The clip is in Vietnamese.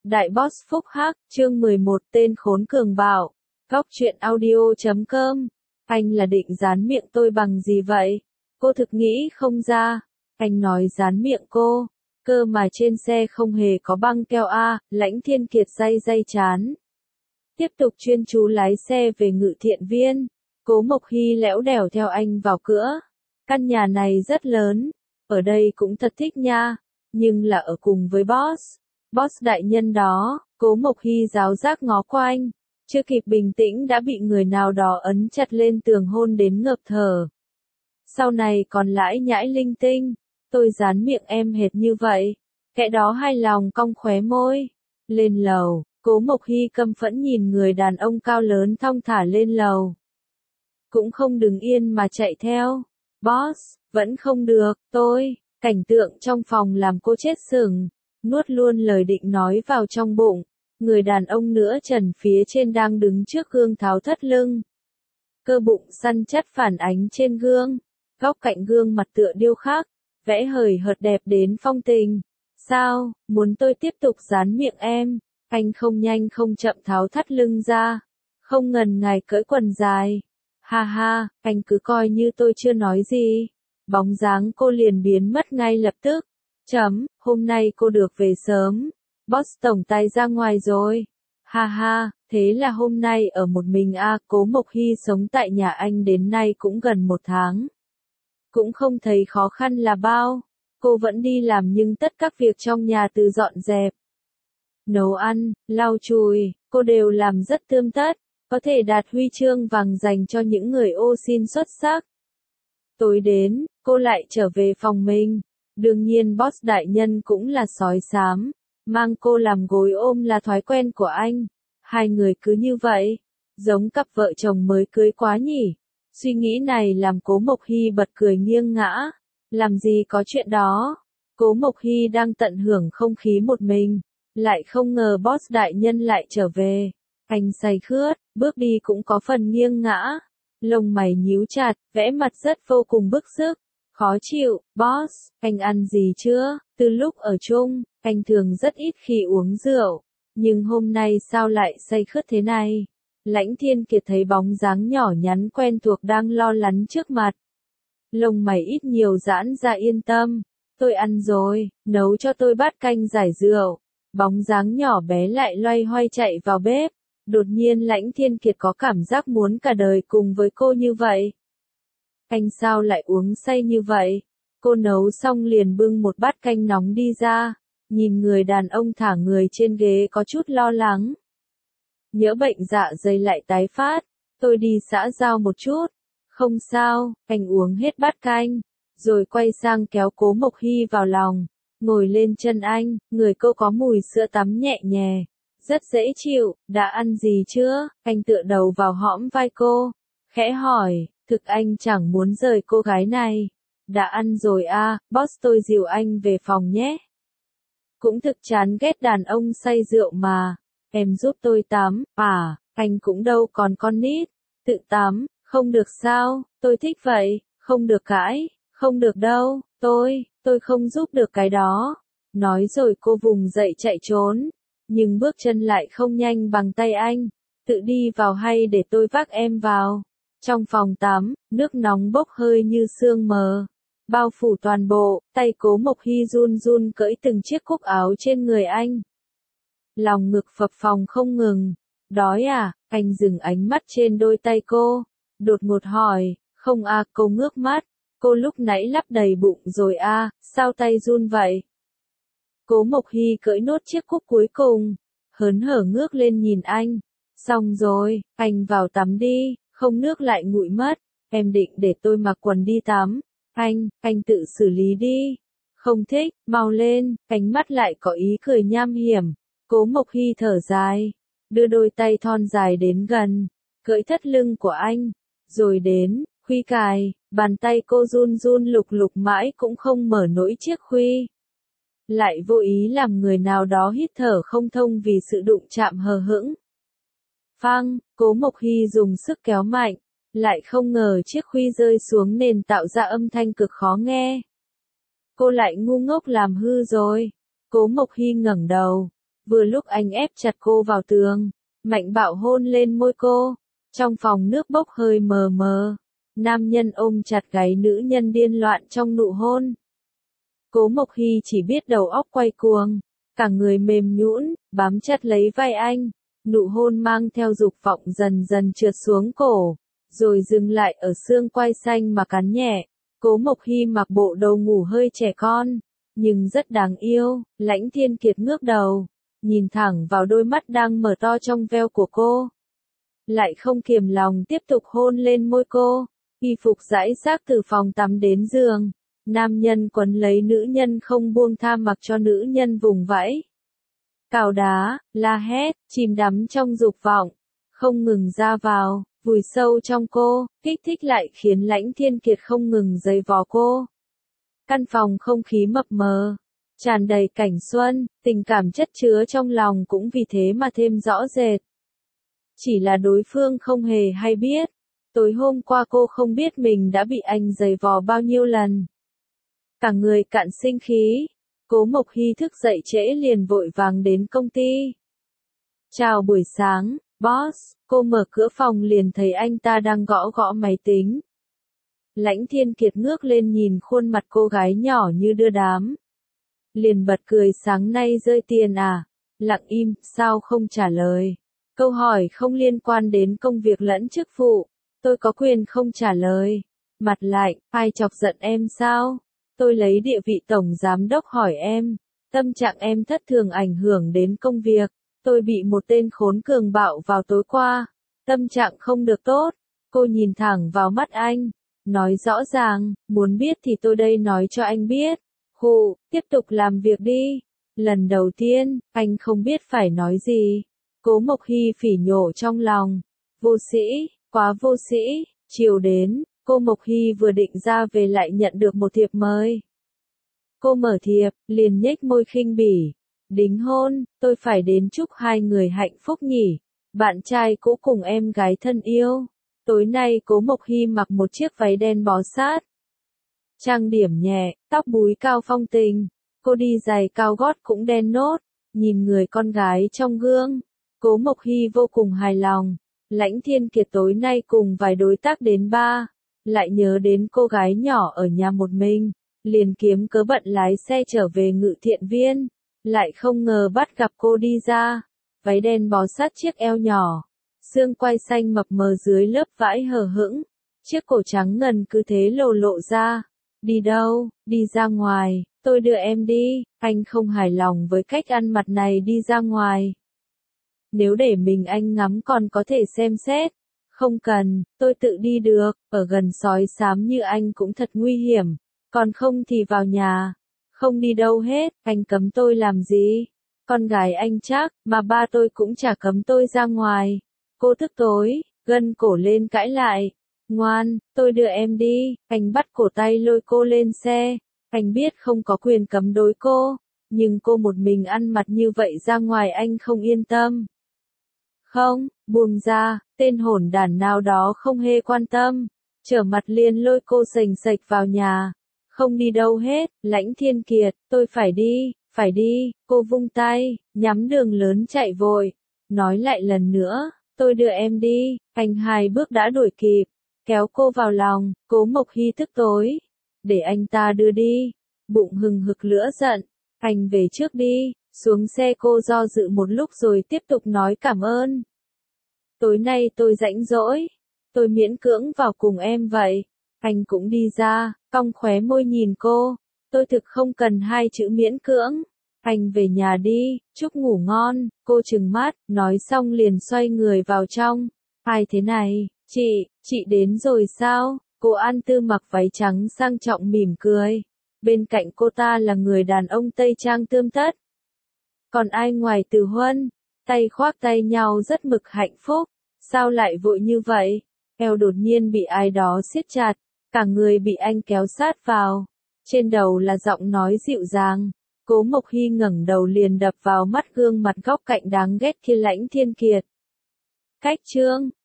Đại Boss Phúc Hắc, chương 11 tên khốn cường bạo. Góc truyện audio.com. Anh là định dán miệng tôi bằng gì vậy? Cô thực nghĩ không ra. Anh nói dán miệng cô. Cơ mà trên xe không hề có băng keo a. Lãnh Thiên Kiệt day chán. Tiếp tục chuyên chú lái xe về Ngự Thiện Viên. Cố Mộc Hy lẽo đẻo theo anh vào cửa. Căn nhà này rất lớn. Ở đây cũng thật thích nha. Nhưng là ở cùng với boss. Boss đại nhân đó. Cố Mộc Hy giáo giác ngó quanh. Chưa kịp bình tĩnh đã bị người nào đó ấn chặt lên tường hôn đến ngợp thở. Sau này còn lãi nhãi linh tinh. Tôi dán miệng em hệt như vậy. Kẻ đó hài lòng cong khóe môi. Lên lầu. Cố Mộc Hy căm phẫn nhìn người đàn ông cao lớn thong thả lên lầu. Cũng không đứng yên mà chạy theo. Boss, vẫn không được, tôi. Cảnh tượng trong phòng làm cô chết sững, nuốt luôn lời định nói vào trong bụng. Người đàn ông nữa trần phía trên đang đứng trước gương tháo thắt lưng. Cơ bụng săn chắc phản ánh trên gương. Góc cạnh gương mặt tựa điêu khắc, vẽ hời hợt đẹp đến phong tình. Sao, muốn tôi tiếp tục dán miệng em? Anh không nhanh không chậm tháo thắt lưng ra. Không ngần ngại cởi quần dài. Ha ha, anh cứ coi như tôi chưa nói gì. Bóng dáng cô liền biến mất ngay lập tức. Hôm nay cô được về sớm. Boss tổng tài ra ngoài rồi. Ha ha, thế là hôm nay ở một mình à. Cố Mộc Hy sống tại nhà anh đến nay cũng gần 1 tháng. Cũng không thấy khó khăn là bao. Cô vẫn đi làm nhưng tất các việc trong nhà từ dọn dẹp, nấu ăn, lau chùi, cô đều làm rất tươm tất. Có thể đạt huy chương vàng dành cho những người ô sin xuất sắc. Tối đến, cô lại trở về phòng mình. Đương nhiên boss đại nhân cũng là sói xám. Mang cô làm gối ôm là thói quen của anh. Hai người cứ như vậy. Giống cặp vợ chồng mới cưới quá nhỉ. Suy nghĩ này làm Cố Mộc Hy bật cười nghiêng ngã. Làm gì có chuyện đó. Cố Mộc Hy đang tận hưởng không khí một mình. Lại không ngờ boss đại nhân lại trở về. Anh say khướt, bước đi cũng có phần nghiêng ngã. Lông mày nhíu chặt, vẽ mặt rất vô cùng bức xúc. Khó chịu, boss, anh ăn gì chưa? Từ lúc ở chung, anh thường rất ít khi uống rượu. Nhưng hôm nay sao lại say khướt thế này? Lãnh Thiên Kiệt thấy bóng dáng nhỏ nhắn quen thuộc đang lo lắng trước mặt. Lông mày ít nhiều giãn ra yên tâm. Tôi ăn rồi, nấu cho tôi bát canh giải rượu. Bóng dáng nhỏ bé lại loay hoay chạy vào bếp. Đột nhiên Lãnh Thiên Kiệt có cảm giác muốn cả đời cùng với cô như vậy. Anh sao lại uống say như vậy? Cô nấu xong liền bưng một bát canh nóng đi ra. Nhìn người đàn ông thả người trên ghế có chút lo lắng. Nhỡ bệnh dạ dày lại tái phát. Tôi đi xã giao một chút. Không sao, anh uống hết bát canh. Rồi quay sang kéo Cố Mộc Hy vào lòng. Ngồi lên chân anh, người cô có mùi sữa tắm nhẹ nhẹ. Rất dễ chịu, đã ăn gì chưa? Anh tựa đầu vào hõm vai cô. Khẽ hỏi, thực anh chẳng muốn rời cô gái này. Đã ăn rồi à, boss tôi dìu anh về phòng nhé. Cũng thực chán ghét đàn ông say rượu mà. Em giúp tôi tắm, anh cũng đâu còn con nít. Tự tắm, không được sao, tôi thích vậy, không được cãi, không được đâu, tôi không giúp được cái đó. Nói rồi cô vùng dậy chạy trốn. Nhưng bước chân lại không nhanh bằng tay anh. Tự đi vào hay để tôi vác em vào? Trong phòng tắm, nước nóng bốc hơi như sương mờ. Bao phủ toàn bộ, tay Cố Mộc Hy run run cởi từng chiếc cúc áo trên người anh. Lòng ngực phập phồng không ngừng. Đói à? Anh dừng ánh mắt trên đôi tay cô. Đột ngột hỏi, không à? Cô ngước mắt. Cô lúc nãy lắp đầy bụng rồi à? Sao tay run vậy? Cố Mộc Hy cởi nốt chiếc cúc cuối cùng. Hớn hở ngước lên nhìn anh. Xong rồi, anh vào tắm đi, không nước lại nguội mất. Em định để tôi mặc quần đi tắm. Anh tự xử lý đi. Không thích, mau lên, ánh mắt lại có ý cười nham hiểm. Cố Mộc Hy thở dài. Đưa đôi tay thon dài đến gần. Cởi thắt lưng của anh. Rồi đến, khuy cài. Bàn tay cô run run lục lục mãi cũng không mở nổi chiếc khuy. Lại vô ý làm người nào đó hít thở không thông vì sự đụng chạm hờ hững. Phăng, Cố Mộc Hy dùng sức kéo mạnh, lại không ngờ chiếc khuy rơi xuống nền tạo ra âm thanh cực khó nghe. Cô lại ngu ngốc làm hư rồi. Cố Mộc Hy ngẩng đầu, Vừa lúc anh ép chặt cô vào tường, mạnh bạo hôn lên môi cô. Trong phòng nước bốc hơi mờ mờ. Nam nhân ôm chặt gáy nữ nhân điên loạn trong nụ hôn. Cố Mộc Hy chỉ biết đầu óc quay cuồng, cả người mềm nhũn, bám chặt lấy vai anh. Nụ hôn mang theo dục vọng dần dần trượt xuống cổ, rồi dừng lại ở xương quai xanh mà cắn nhẹ. Cố Mộc Hy mặc bộ đồ ngủ hơi trẻ con, nhưng rất đáng yêu. Lãnh Thiên Kiệt ngước đầu, nhìn thẳng vào đôi mắt đang mở to trong veo của cô. Lại không kiềm lòng tiếp tục hôn lên môi cô. Y phục rải rác từ phòng tắm đến giường. Nam nhân quấn lấy nữ nhân không buông tha mặc cho nữ nhân vùng vẫy. Cào đá, la hét, chìm đắm trong dục vọng, không ngừng ra vào, vùi sâu trong cô, kích thích lại khiến Lãnh Thiên Kiệt không ngừng giày vò cô. Căn phòng không khí mập mờ, tràn đầy cảnh xuân, tình cảm chất chứa trong lòng cũng vì thế mà thêm rõ rệt. Chỉ là đối phương không hề hay biết, tối hôm qua cô không biết mình đã bị anh giày vò bao nhiêu lần. Cả người cạn sinh khí, Cố Mộc Hy thức dậy trễ liền vội vàng đến công ty. Chào buổi sáng, boss. Cô mở cửa phòng liền thấy anh ta đang gõ gõ máy tính. Lãnh Thiên Kiệt ngước lên nhìn khuôn mặt cô gái nhỏ như đưa đám. Liền bật cười, sáng nay rơi tiền à? Lặng im, sao không trả lời? Câu hỏi không liên quan đến công việc lẫn chức vụ. Tôi có quyền không trả lời. Mặt lạnh, ai chọc giận em sao? Tôi lấy địa vị tổng giám đốc hỏi em. Tâm trạng em thất thường ảnh hưởng đến công việc. Tôi bị một tên khốn cường bạo vào tối qua. Tâm trạng không được tốt. Cô nhìn thẳng vào mắt anh. Nói rõ ràng, muốn biết thì tôi đây nói cho anh biết. Hù, tiếp tục làm việc đi. Lần đầu tiên, anh không biết phải nói gì. Cố Mộc Hy phỉ nhổ trong lòng. Vô sĩ, quá vô sĩ. Chiều đến, cô Mộc Hy vừa định ra về lại nhận được một thiệp mời. Cô mở thiệp, liền nhếch môi khinh bỉ. Đính hôn, tôi phải đến chúc hai người hạnh phúc nhỉ. Bạn trai cũ cùng em gái thân yêu. Tối nay Cố Mộc Hy mặc một chiếc váy đen bó sát. Trang điểm nhẹ, tóc búi cao phong tình. Cô đi giày cao gót cũng đen nốt. Nhìn người con gái trong gương, Cố Mộc Hy vô cùng hài lòng. Lãnh Thiên Kiệt tối nay cùng vài đối tác đến bar. Lại nhớ đến cô gái nhỏ ở nhà một mình. Liền kiếm cớ bận lái xe trở về Ngự Thiện Viên. Lại không ngờ bắt gặp cô đi ra. Váy đen bó sát chiếc eo nhỏ. Xương quai xanh mập mờ dưới lớp vải hở hững. Chiếc cổ trắng ngần cứ thế lộ ra. Đi đâu? Đi ra ngoài. Tôi đưa em đi. Anh không hài lòng với cách ăn mặc này đi ra ngoài. Nếu để mình anh ngắm còn có thể xem xét. Không cần, tôi tự đi được. Ở gần sói xám như anh cũng thật nguy hiểm. Còn không thì vào nhà. Không đi đâu hết, anh cấm tôi làm gì? Con gái anh chắc, mà ba tôi cũng chả cấm tôi ra ngoài. Cô tức tối, gân cổ lên cãi lại. Ngoan, tôi đưa em đi. Anh bắt cổ tay lôi cô lên xe. Anh biết không có quyền cấm đối cô. Nhưng cô một mình ăn mặc như vậy ra ngoài anh không yên tâm. Không, buông ra, tên hỗn đản nào đó không hề quan tâm. Trở mặt liền lôi cô sành sạch vào nhà. Không đi đâu hết, Lãnh Thiên Kiệt, tôi phải đi, cô vung tay, nhắm đường lớn chạy vội. Nói lại lần nữa, tôi đưa em đi, anh 2 bước đã đuổi kịp, kéo cô vào lòng. Cố Mộc Hy tức tối, để anh ta đưa đi, bụng hừng hực lửa giận, anh về trước đi. Xuống xe cô do dự một lúc rồi tiếp tục nói cảm ơn. Tối nay tôi rảnh rỗi, tôi miễn cưỡng vào cùng em vậy. Anh cũng đi ra, cong khóe môi nhìn cô. Tôi thực không cần 2 chữ miễn cưỡng. Anh về nhà đi, chúc ngủ ngon. Cô trừng mắt, nói xong liền xoay người vào trong. Ai thế này, chị đến rồi sao? Cô An Tư mặc váy trắng sang trọng mỉm cười. Bên cạnh cô ta là người đàn ông Tây Trang tươm tất. Còn ai ngoài Từ Huân, tay khoác tay nhau rất mực hạnh phúc. Sao lại vội như vậy? Eo đột nhiên bị ai đó siết chặt. Cả người bị anh kéo sát vào. Trên đầu là giọng nói dịu dàng. Cố Mộc Hy ngẩng đầu liền đập vào mắt gương mặt góc cạnh đáng ghét kia Lãnh Thiên Kiệt. Cách chương